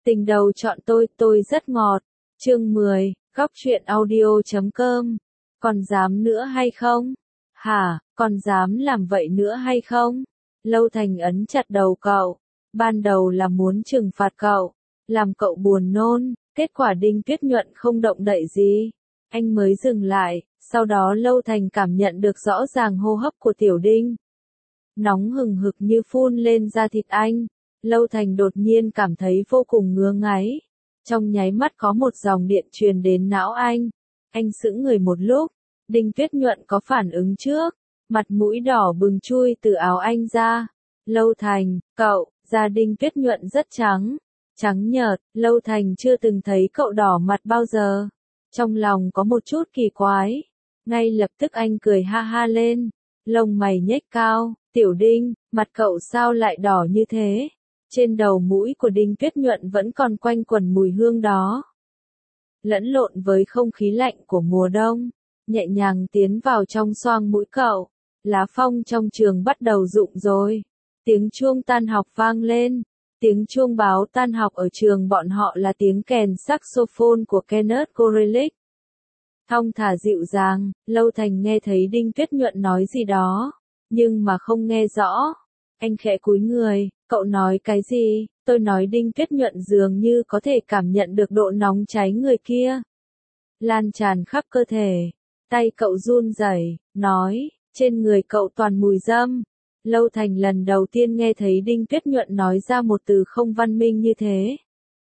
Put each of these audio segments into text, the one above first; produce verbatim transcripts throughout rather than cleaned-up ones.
Tình đầu chọn tôi, tôi rất ngọt. Chương mười, góc truyện audio chấm com. Còn dám nữa hay không? Hả, còn dám làm vậy nữa hay không? Lâu Thành ấn chặt đầu cậu. Ban đầu là muốn trừng phạt cậu, làm cậu buồn nôn, kết quả Đinh Tuyết Nhuận không động đậy gì. Anh mới dừng lại, sau đó Lâu Thành cảm nhận được rõ ràng hô hấp của Tiểu Đinh. Nóng hừng hực như phun lên da thịt anh. Lâu Thành đột nhiên cảm thấy vô cùng ngứa ngáy. Trong nháy mắt có một dòng điện truyền đến não anh. Anh sững người một lúc. Đinh Tuyết Nhuận có phản ứng trước. Mặt mũi đỏ bừng chui từ áo anh ra. Lâu Thành, cậu, da Đinh Tuyết Nhuận rất trắng. Trắng nhợt, Lâu Thành chưa từng thấy cậu đỏ mặt bao giờ. Trong lòng có một chút kỳ quái. Ngay lập tức anh cười ha ha lên. Lông mày nhếch cao. Tiểu Đinh, mặt cậu sao lại đỏ như thế? Trên đầu mũi của Đinh Tuyết Nhuận vẫn còn quanh quẩn mùi hương đó. Lẫn lộn với không khí lạnh của mùa đông, nhẹ nhàng tiến vào trong xoang mũi cậu. Lá phong trong trường bắt đầu rụng rồi. Tiếng chuông tan học vang lên. Tiếng chuông báo tan học ở trường bọn họ là tiếng kèn saxophone của Kenneth Gorelick. Thong thả dịu dàng, Lâu Thành nghe thấy Đinh Tuyết Nhuận nói gì đó, nhưng mà không nghe rõ. Anh khẽ cúi người, cậu nói cái gì? Tôi nói Đinh Tuyết Nhuận dường như có thể cảm nhận được độ nóng cháy người kia. Lan tràn khắp cơ thể. Tay cậu run rẩy, nói, trên người cậu toàn mùi dâm. Lâu Thành lần đầu tiên nghe thấy Đinh Tuyết Nhuận nói ra một từ không văn minh như thế.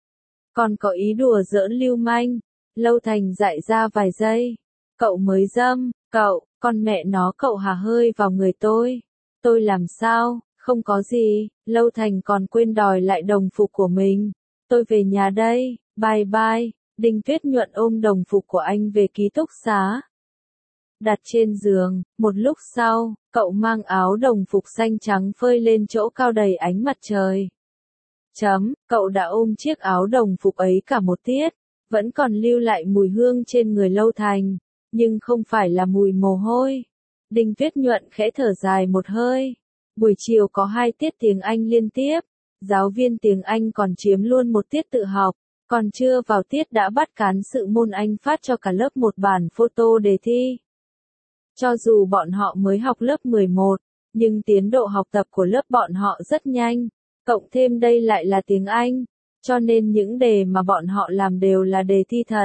Còn có ý đùa giỡn lưu manh. Lâu Thành dại ra vài giây. Cậu mới dâm, cậu, con mẹ nó cậu hà hơi vào người tôi. Tôi làm sao, không có gì, Lâu Thành còn quên đòi lại đồng phục của mình. Tôi về nhà đây, bye bye. Đinh Tuyết Nhuận ôm đồng phục của anh về ký túc xá. Đặt trên giường, một lúc sau, cậu mang áo đồng phục xanh trắng phơi lên chỗ cao đầy ánh mặt trời. Chấm, cậu đã ôm chiếc áo đồng phục ấy cả một tiết, vẫn còn lưu lại mùi hương trên người Lâu Thành, nhưng không phải là mùi mồ hôi. Đinh Tuyết Nhuận khẽ thở dài một hơi. Buổi chiều có hai tiết tiếng Anh liên tiếp, giáo viên tiếng Anh còn chiếm luôn một tiết tự học, còn chưa vào tiết đã bắt cán sự môn Anh phát cho cả lớp một bản photo đề thi. Cho dù bọn họ mới học lớp mười một, nhưng tiến độ học tập của lớp bọn họ rất nhanh, cộng thêm đây lại là tiếng Anh, cho nên những đề mà bọn họ làm đều là đề thi thật.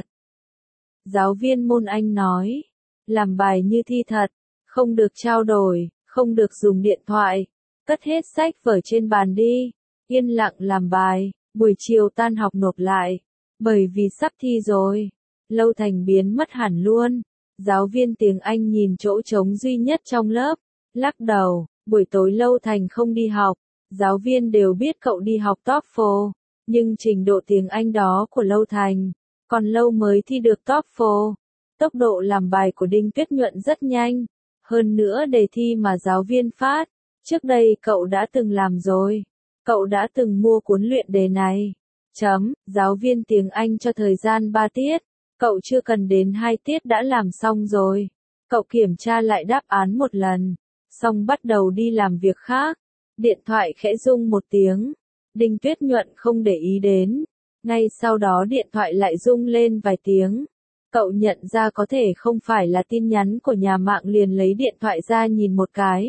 Giáo viên môn Anh nói, làm bài như thi thật, không được trao đổi, không được dùng điện thoại, cất hết sách vở trên bàn đi, yên lặng làm bài, buổi chiều tan học nộp lại, bởi vì sắp thi rồi. Lâu Thành biến mất hẳn luôn. Giáo viên tiếng Anh nhìn chỗ trống duy nhất trong lớp, lắc đầu. Buổi tối Lâu Thành không đi học, giáo viên đều biết cậu đi học TOEFL, nhưng trình độ tiếng Anh đó của Lâu Thành, còn lâu mới thi được TOEFL. Tốc độ làm bài của Đinh Tuyết Nhuận rất nhanh, hơn nữa đề thi mà giáo viên phát, trước đây cậu đã từng làm rồi, cậu đã từng mua cuốn luyện đề này. Chấm, giáo viên tiếng Anh cho thời gian ba tiết, cậu chưa cần đến hai tiết đã làm xong rồi. Cậu kiểm tra lại đáp án một lần, xong bắt đầu đi làm việc khác. Điện thoại khẽ rung một tiếng, Đinh Tuyết Nhuận không để ý đến, ngay sau đó điện thoại lại rung lên vài tiếng. Cậu nhận ra có thể không phải là tin nhắn của nhà mạng liền lấy điện thoại ra nhìn một cái.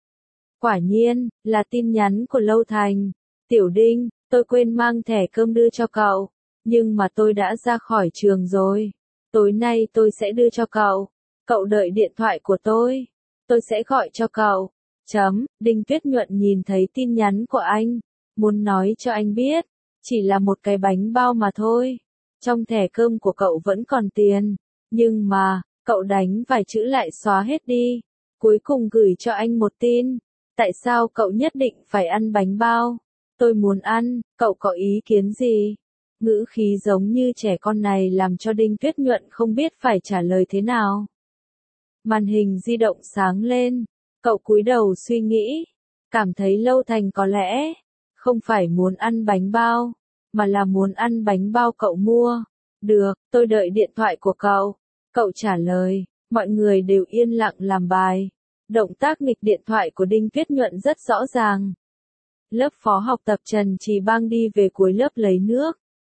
Quả nhiên, là tin nhắn của Lâu Thành. Tiểu Đinh, tôi quên mang thẻ cơm đưa cho cậu, nhưng mà tôi đã ra khỏi trường rồi. Tối nay tôi sẽ đưa cho cậu. Cậu đợi điện thoại của tôi. Tôi sẽ gọi cho cậu. Chấm, Đinh Tuyết Nhuận nhìn thấy tin nhắn của anh. Muốn nói cho anh biết, chỉ là một cái bánh bao mà thôi. Trong thẻ cơm của cậu vẫn còn tiền, nhưng mà, cậu đánh vài chữ lại xóa hết đi. Cuối cùng gửi cho anh một tin. Tại sao cậu nhất định phải ăn bánh bao? Tôi muốn ăn, cậu có ý kiến gì? Ngữ khí giống như trẻ con này làm cho Đinh Tuyết Nhuận không biết phải trả lời thế nào. Màn hình di động sáng lên, cậu cúi đầu suy nghĩ, cảm thấy Lâu Thành có lẽ không phải muốn ăn bánh bao, mà là muốn ăn bánh bao cậu mua. Được, tôi đợi điện thoại của cậu. Cậu trả lời, mọi người đều yên lặng làm bài. Động tác nghịch điện thoại của Đinh Tuyết Nhuận rất rõ ràng. Lớp phó học tập Trần Trì Bang đi về cuối lớp lấy nước,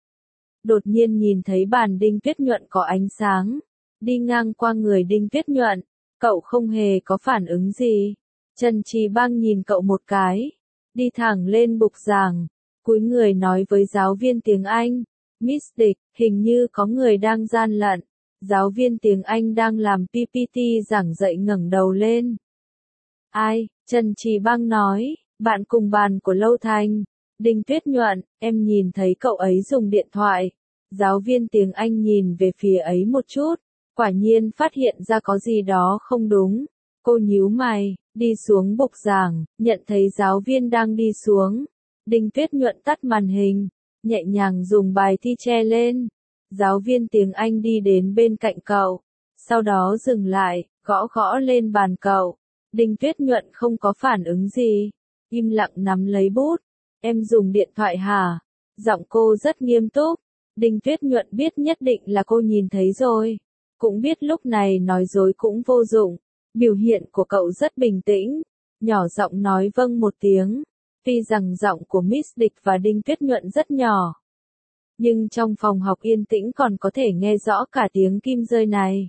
đột nhiên nhìn thấy bàn Đinh Tuyết Nhuận có ánh sáng, đi ngang qua người Đinh Tuyết Nhuận, cậu không hề có phản ứng gì. Trần Trì Bang nhìn cậu một cái, đi thẳng lên bục giảng, cúi người nói với giáo viên tiếng Anh, Miss Địch, hình như có người đang gian lận. Giáo viên tiếng Anh đang làm pê pê tê giảng dạy ngẩng đầu lên. Ai? Trần Trì Bang nói, bạn cùng bàn của Lâu Thành. Đinh Tuyết Nhuận, em nhìn thấy cậu ấy dùng điện thoại. Giáo viên tiếng Anh nhìn về phía ấy một chút, quả nhiên phát hiện ra có gì đó không đúng. Cô nhíu mày, đi xuống bục giảng, nhận thấy giáo viên đang đi xuống. Đinh Tuyết Nhuận tắt màn hình, nhẹ nhàng dùng bài thi che lên. Giáo viên tiếng Anh đi đến bên cạnh cậu, sau đó dừng lại, gõ gõ lên bàn cậu. Đinh Tuyết Nhuận không có phản ứng gì, im lặng nắm lấy bút. Em dùng điện thoại hả? Giọng cô rất nghiêm túc. Đinh Tuyết Nhuận biết nhất định là cô nhìn thấy rồi, cũng biết lúc này nói dối cũng vô dụng. Biểu hiện của cậu rất bình tĩnh, nhỏ giọng nói vâng một tiếng. Tuy rằng giọng của Miss Địch và Đinh Tuyết Nhuận rất nhỏ, nhưng trong phòng học yên tĩnh còn có thể nghe rõ cả tiếng kim rơi này.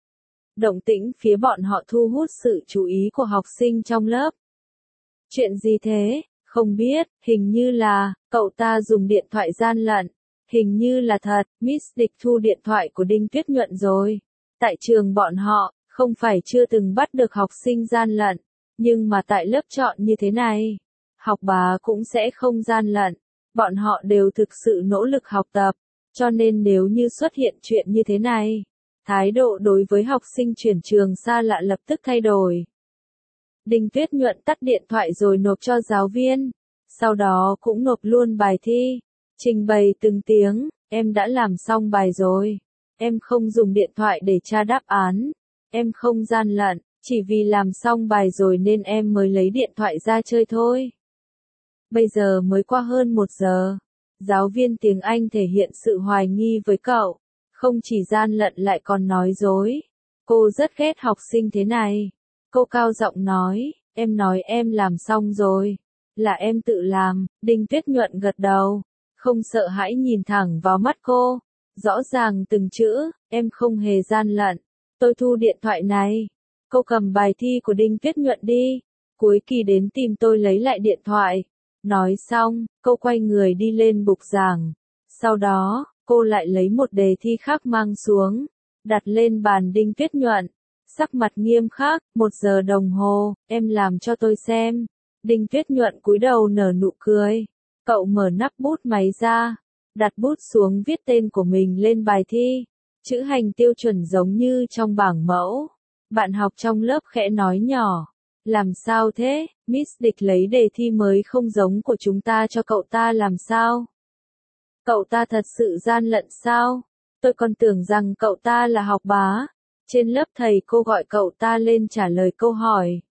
Động tĩnh phía bọn họ thu hút sự chú ý của học sinh trong lớp. Chuyện gì thế? Không biết, hình như là, cậu ta dùng điện thoại gian lận. Hình như là thật, Miss Địch thu điện thoại của Đinh Tuyết Nhuận rồi. Tại trường bọn họ, không phải chưa từng bắt được học sinh gian lận, nhưng mà tại lớp chọn như thế này, học bá cũng sẽ không gian lận. Bọn họ đều thực sự nỗ lực học tập, cho nên nếu như xuất hiện chuyện như thế này, thái độ đối với học sinh chuyển trường xa lạ lập tức thay đổi. Đinh Tuyết Nhuận tắt điện thoại rồi nộp cho giáo viên, sau đó cũng nộp luôn bài thi, trình bày từng tiếng, em đã làm xong bài rồi, em không dùng điện thoại để tra đáp án, em không gian lận, chỉ vì làm xong bài rồi nên em mới lấy điện thoại ra chơi thôi. Bây giờ mới qua hơn một giờ, giáo viên tiếng Anh thể hiện sự hoài nghi với cậu, không chỉ gian lận lại còn nói dối. Cô rất ghét học sinh thế này. Cô cao giọng nói, em nói em làm xong rồi, là em tự làm. Đinh Tuyết Nhuận gật đầu, không sợ hãi nhìn thẳng vào mắt cô, rõ ràng từng chữ, em không hề gian lận, tôi thu điện thoại này. Cô cầm bài thi của Đinh Tuyết Nhuận đi, cuối kỳ đến tìm tôi lấy lại điện thoại. Nói xong, cô quay người đi lên bục giảng. Sau đó, cô lại lấy một đề thi khác mang xuống, đặt lên bàn Đinh Tuyết Nhuận. Sắc mặt nghiêm khắc, một giờ đồng hồ, em làm cho tôi xem. Đinh Tuyết Nhuận cúi đầu nở nụ cười. Cậu mở nắp bút máy ra, đặt bút xuống viết tên của mình lên bài thi. Chữ hành tiêu chuẩn giống như trong bảng mẫu. Bạn học trong lớp khẽ nói nhỏ. Làm sao thế, Miss Địch lấy đề thi mới không giống của chúng ta cho cậu ta làm sao? Cậu ta thật sự gian lận sao? Tôi còn tưởng rằng cậu ta là học bá. Trên lớp thầy cô gọi cậu ta lên trả lời câu hỏi.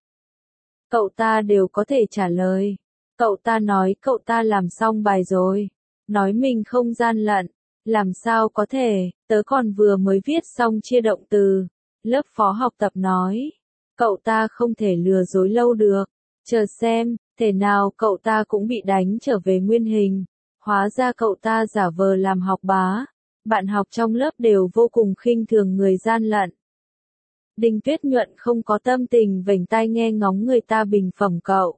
Cậu ta đều có thể trả lời. Cậu ta nói cậu ta làm xong bài rồi. Nói mình không gian lận. Làm sao có thể, tớ còn vừa mới viết xong chia động từ. Lớp phó học tập nói. Cậu ta không thể lừa dối lâu được. Chờ xem, thể nào cậu ta cũng bị đánh trở về nguyên hình. Hóa ra cậu ta giả vờ làm học bá. Bạn học trong lớp đều vô cùng khinh thường người gian lận. Đinh Tuyết Nhuận không có tâm tình vểnh tai nghe ngóng người ta bình phẩm cậu.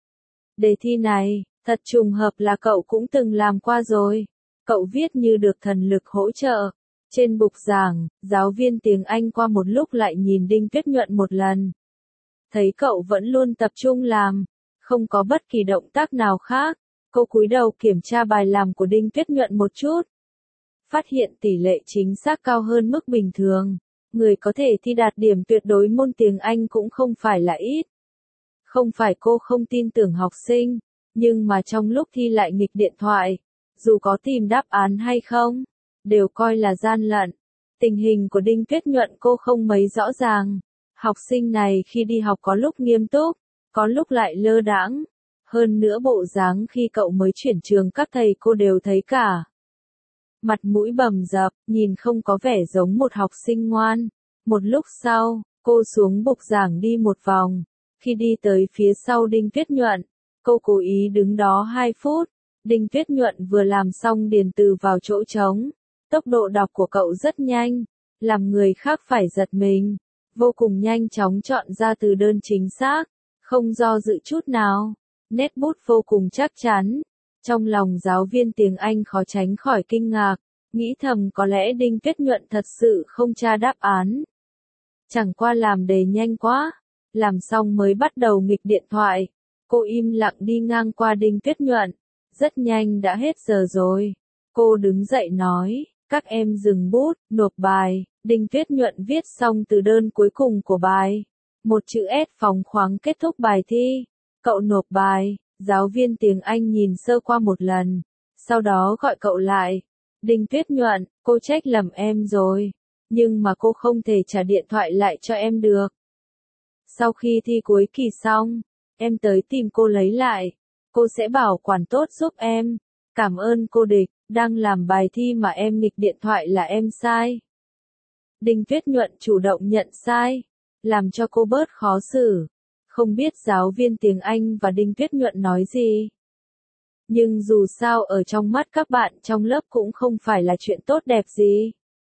Đề thi này, thật trùng hợp là cậu cũng từng làm qua rồi. Cậu viết như được thần lực hỗ trợ. Trên bục giảng, giáo viên tiếng Anh qua một lúc lại nhìn Đinh Tuyết Nhuận một lần. Thấy cậu vẫn luôn tập trung làm, không có bất kỳ động tác nào khác. Cô cúi đầu kiểm tra bài làm của Đinh Tuyết Nhuận một chút. Phát hiện tỷ lệ chính xác cao hơn mức bình thường. Người có thể thi đạt điểm tuyệt đối môn tiếng Anh cũng không phải là ít. Không phải cô không tin tưởng học sinh, nhưng mà trong lúc thi lại nghịch điện thoại, dù có tìm đáp án hay không, đều coi là gian lận. Tình hình của Đinh Tuyết Nhuận cô không mấy rõ ràng. Học sinh này khi đi học có lúc nghiêm túc, có lúc lại lơ đãng. Hơn nữa bộ dáng khi cậu mới chuyển trường các thầy cô đều thấy cả. Mặt mũi bầm dập, nhìn không có vẻ giống một học sinh ngoan. Một lúc sau, cô xuống bục giảng đi một vòng. Khi đi tới phía sau Đinh Tuyết Nhuận, cô cố ý đứng đó hai phút. Đinh Tuyết Nhuận vừa làm xong điền từ vào chỗ trống. Tốc độ đọc của cậu rất nhanh, làm người khác phải giật mình, vô cùng nhanh chóng chọn ra từ đơn chính xác, không do dự chút nào, nét bút vô cùng chắc chắn. Trong lòng giáo viên tiếng Anh khó tránh khỏi kinh ngạc, nghĩ thầm có lẽ Đinh Tuyết Nhuận thật sự không tra đáp án. Chẳng qua làm đề nhanh quá, làm xong mới bắt đầu nghịch điện thoại. Cô im lặng đi ngang qua Đinh Tuyết Nhuận, rất nhanh đã hết giờ rồi. Cô đứng dậy nói, các em dừng bút, nộp bài. Đinh Tuyết Nhuận viết xong từ đơn cuối cùng của bài. Một chữ S phóng khoáng kết thúc bài thi. Cậu nộp bài, giáo viên tiếng Anh nhìn sơ qua một lần, sau đó gọi cậu lại. Đinh Tuyết Nhuận, cô trách lầm em rồi, nhưng mà cô không thể trả điện thoại lại cho em được. Sau khi thi cuối kỳ xong, em tới tìm cô lấy lại, cô sẽ bảo quản tốt giúp em. Cảm ơn cô Địch, đang làm bài thi mà em nghịch điện thoại là em sai. Đinh Tuyết Nhuận chủ động nhận sai, làm cho cô bớt khó xử. Không biết giáo viên tiếng Anh và Đinh Tuyết Nhuận nói gì. Nhưng dù sao ở trong mắt các bạn trong lớp cũng không phải là chuyện tốt đẹp gì.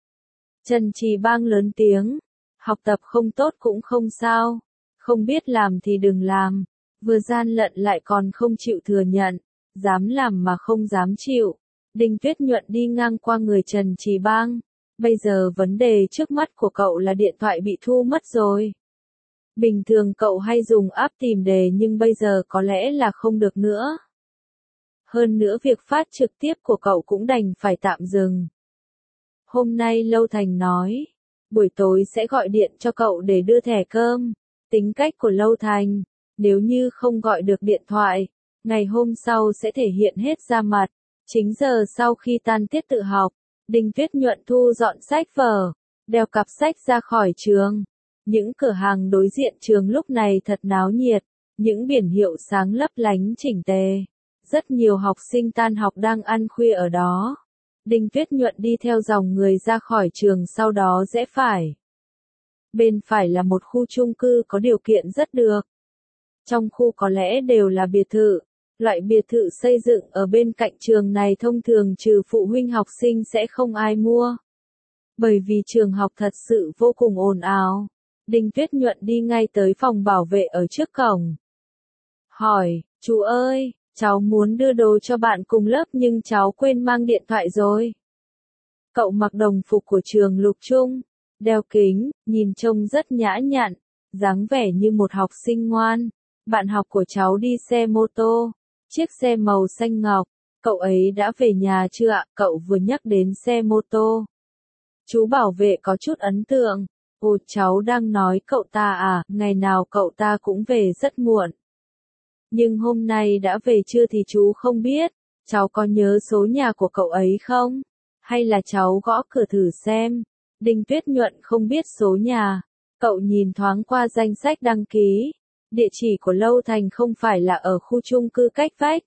Trần Trì Bang lớn tiếng, học tập không tốt cũng không sao, không biết làm thì đừng làm, vừa gian lận lại còn không chịu thừa nhận, dám làm mà không dám chịu. Đinh Tuyết Nhuận đi ngang qua người Trần Trì Bang, bây giờ vấn đề trước mắt của cậu là điện thoại bị thu mất rồi. Bình thường cậu hay dùng app tìm đề nhưng bây giờ có lẽ là không được nữa. Hơn nữa việc phát trực tiếp của cậu cũng đành phải tạm dừng. Hôm nay Lâu Thành nói, buổi tối sẽ gọi điện cho cậu để đưa thẻ cơm. Tính cách của Lâu Thành, nếu như không gọi được điện thoại, ngày hôm sau sẽ thể hiện hết ra mặt. Chính giờ sau khi tan tiết tự học, Đinh Tuyết Nhuận thu dọn sách vở, đeo cặp sách ra khỏi trường. Những cửa hàng đối diện trường lúc này thật náo nhiệt, những biển hiệu sáng lấp lánh chỉnh tề. Rất nhiều học sinh tan học đang ăn khuya ở đó. Đinh Tuyết Nhuận đi theo dòng người ra khỏi trường sau đó rẽ phải. Bên phải là một khu chung cư có điều kiện rất được. Trong khu có lẽ đều là biệt thự. Loại biệt thự xây dựng ở bên cạnh trường này thông thường trừ phụ huynh học sinh sẽ không ai mua. Bởi vì trường học thật sự vô cùng ồn ào. Đinh Tuyết Nhuận đi ngay tới phòng bảo vệ ở trước cổng. Hỏi, chú ơi, cháu muốn đưa đồ cho bạn cùng lớp nhưng cháu quên mang điện thoại rồi. Cậu mặc đồng phục của trường Lục Trung, đeo kính, nhìn trông rất nhã nhặn, dáng vẻ như một học sinh ngoan. Bạn học của cháu đi xe mô tô, chiếc xe màu xanh ngọc. Cậu ấy đã về nhà chưa ạ? Cậu vừa nhắc đến xe mô tô. Chú bảo vệ có chút ấn tượng. Ồ, cháu đang nói cậu ta à, ngày nào cậu ta cũng về rất muộn. Nhưng hôm nay đã về chưa thì chú không biết. Cháu có nhớ số nhà của cậu ấy không? Hay là cháu gõ cửa thử xem? Đinh Tuyết Nhuận không biết số nhà. Cậu nhìn thoáng qua danh sách đăng ký. Địa chỉ của Lâu Thành không phải là ở khu chung cư cách vách.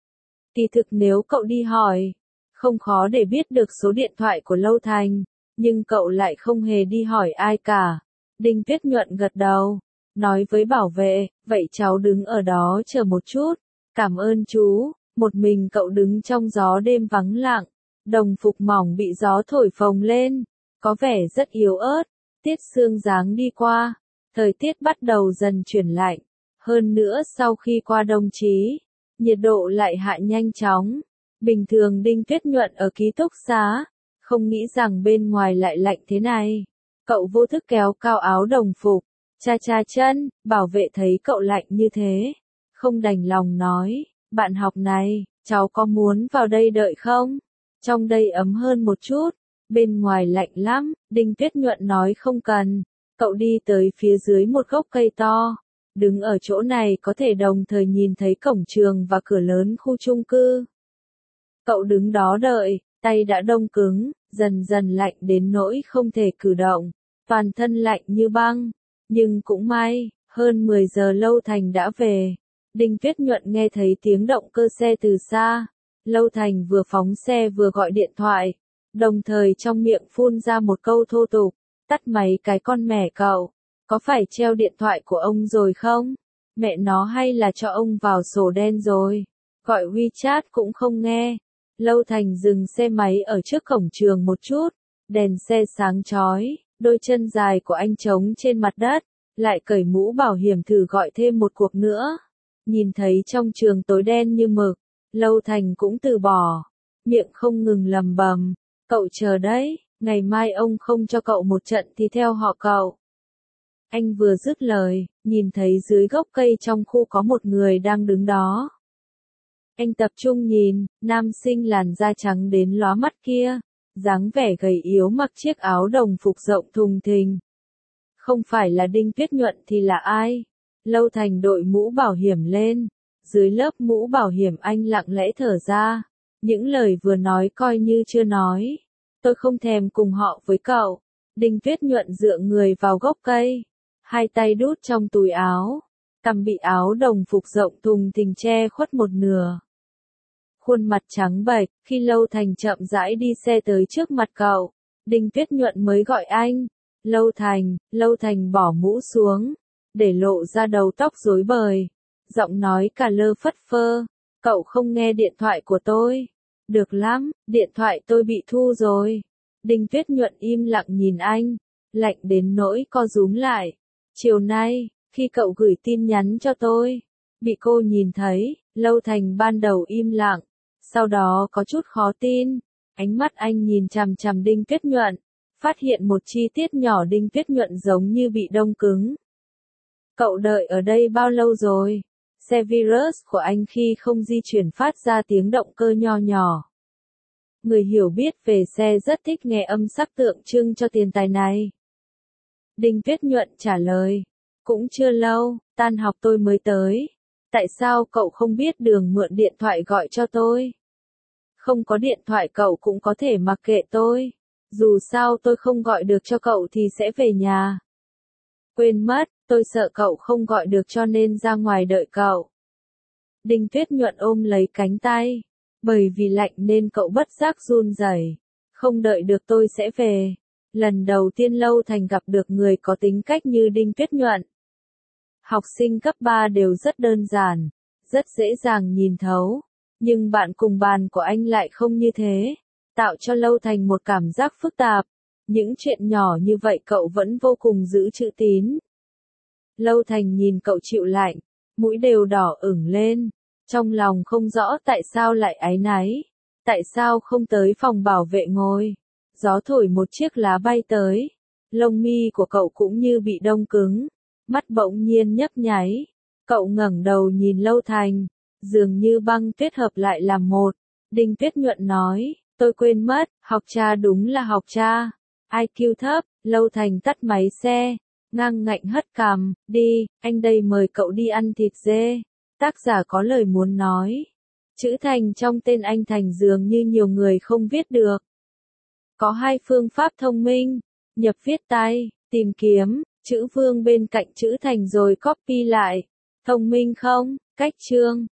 Kỳ thực nếu cậu đi hỏi, không khó để biết được số điện thoại của Lâu Thành. Nhưng cậu lại không hề đi hỏi ai cả. Đinh Tuyết Nhuận gật đầu, nói với bảo vệ, vậy cháu đứng ở đó chờ một chút. Cảm ơn chú. Một mình cậu đứng trong gió đêm vắng lặng. Đồng phục mỏng bị gió thổi phồng lên, có vẻ rất yếu ớt. Tiết sương giáng đi qua, thời tiết bắt đầu dần chuyển lạnh. Hơn nữa sau khi qua đông chí, nhiệt độ lại hạ nhanh chóng. Bình thường Đinh Tuyết Nhuận ở ký túc xá, không nghĩ rằng bên ngoài lại lạnh thế này. Cậu vô thức kéo cao áo đồng phục, cha cha chân, bảo vệ thấy cậu lạnh như thế. Không đành lòng nói, bạn học này, cháu có muốn vào đây đợi không? Trong đây ấm hơn một chút, bên ngoài lạnh lắm. Đinh Tuyết Nhuận nói không cần. Cậu đi tới phía dưới một gốc cây to. Đứng ở chỗ này có thể đồng thời nhìn thấy cổng trường và cửa lớn khu chung cư. Cậu đứng đó đợi, tay đã đông cứng, dần dần lạnh đến nỗi không thể cử động, toàn thân lạnh như băng. Nhưng cũng may, hơn mười giờ Lâu Thành đã về. Đinh Tuyết Nhuận nghe thấy tiếng động cơ xe từ xa. Lâu Thành vừa phóng xe vừa gọi điện thoại, đồng thời trong miệng phun ra một câu thô tục, tắt máy cái con mẹ cậu, có phải treo điện thoại của ông rồi không? Mẹ nó hay là cho ông vào sổ đen rồi, gọi WeChat cũng không nghe. Lâu Thành dừng xe máy ở trước cổng trường một chút, đèn xe sáng chói, đôi chân dài của anh trống trên mặt đất, lại cởi mũ bảo hiểm thử gọi thêm một cuộc nữa. Nhìn thấy trong trường tối đen như mực, Lâu Thành cũng từ bỏ, miệng không ngừng lầm bầm, cậu chờ đấy, ngày mai ông không cho cậu một trận thì theo họ cậu. Anh vừa dứt lời, nhìn thấy dưới gốc cây trong khu có một người đang đứng đó. Anh tập trung nhìn, nam sinh làn da trắng đến lóa mắt kia, dáng vẻ gầy yếu mặc chiếc áo đồng phục rộng thùng thình. Không phải là Đinh Tuyết Nhuận thì là ai? Lâu Thành đội mũ bảo hiểm lên, dưới lớp mũ bảo hiểm anh lặng lẽ thở ra, những lời vừa nói coi như chưa nói. Tôi không thèm cùng họ với cậu. Đinh Tuyết Nhuận dựa người vào gốc cây, hai tay đút trong túi áo, cằm bị áo đồng phục rộng thùng thình che khuất một nửa. Khuôn mặt trắng bệch, khi Lâu Thành chậm rãi đi xe tới trước mặt cậu, Đinh Tuyết Nhuận mới gọi anh. Lâu Thành, Lâu Thành bỏ mũ xuống, để lộ ra đầu tóc rối bời, giọng nói cả lơ phất phơ, cậu không nghe điện thoại của tôi. Được lắm, điện thoại tôi bị thu rồi. Đinh Tuyết Nhuận im lặng nhìn anh, lạnh đến nỗi co rúm lại. Chiều nay, khi cậu gửi tin nhắn cho tôi, bị cô nhìn thấy. Lâu Thành ban đầu im lặng, sau đó có chút khó tin, ánh mắt anh nhìn chằm chằm Đinh Tuyết Nhuận, phát hiện một chi tiết nhỏ. Đinh Tuyết Nhuận giống như bị đông cứng. Cậu đợi ở đây bao lâu rồi? Xe Virus của anh khi không di chuyển phát ra tiếng động cơ nho nhỏ. Người hiểu biết về xe rất thích nghe âm sắc tượng trưng cho tiền tài này. Đinh Tuyết Nhuận trả lời, cũng chưa lâu, tan học tôi mới tới. Tại sao cậu không biết đường mượn điện thoại gọi cho tôi? Không có điện thoại cậu cũng có thể mặc kệ tôi. Dù sao tôi không gọi được cho cậu thì sẽ về nhà. Quên mất, tôi sợ cậu không gọi được cho nên ra ngoài đợi cậu. Đinh Tuyết Nhuận ôm lấy cánh tay. Bởi vì lạnh nên cậu bất giác run rẩy. Không đợi được tôi sẽ về. Lần đầu tiên Lâu Thành gặp được người có tính cách như Đinh Tuyết Nhuận. Học sinh cấp ba đều rất đơn giản, rất dễ dàng nhìn thấu. Nhưng bạn cùng bàn của anh lại không như thế, tạo cho Lâu Thành một cảm giác phức tạp. Những chuyện nhỏ như vậy cậu vẫn vô cùng giữ chữ tín. Lâu Thành nhìn cậu chịu lạnh, mũi đều đỏ ửng lên, trong lòng không rõ tại sao lại áy náy, tại sao không tới phòng bảo vệ ngồi. Gió thổi một chiếc lá bay tới, lông mi của cậu cũng như bị đông cứng, mắt bỗng nhiên nhấp nháy. Cậu ngẩng đầu nhìn Lâu Thành, dường như băng tuyết hợp lại làm một. Đinh Tuyết Nhuận nói, tôi quên mất, học cha đúng là học cha. i kiu thấp. Lâu Thành tắt máy xe, ngang ngạnh hất cằm, đi, anh đây mời cậu đi ăn thịt dê. Tác giả có lời muốn nói. Chữ Thành trong tên anh Thành dường như nhiều người không viết được. Có hai phương pháp thông minh, nhập viết tay, tìm kiếm, chữ Vương bên cạnh chữ Thành rồi copy lại. Thông minh không? Cách chương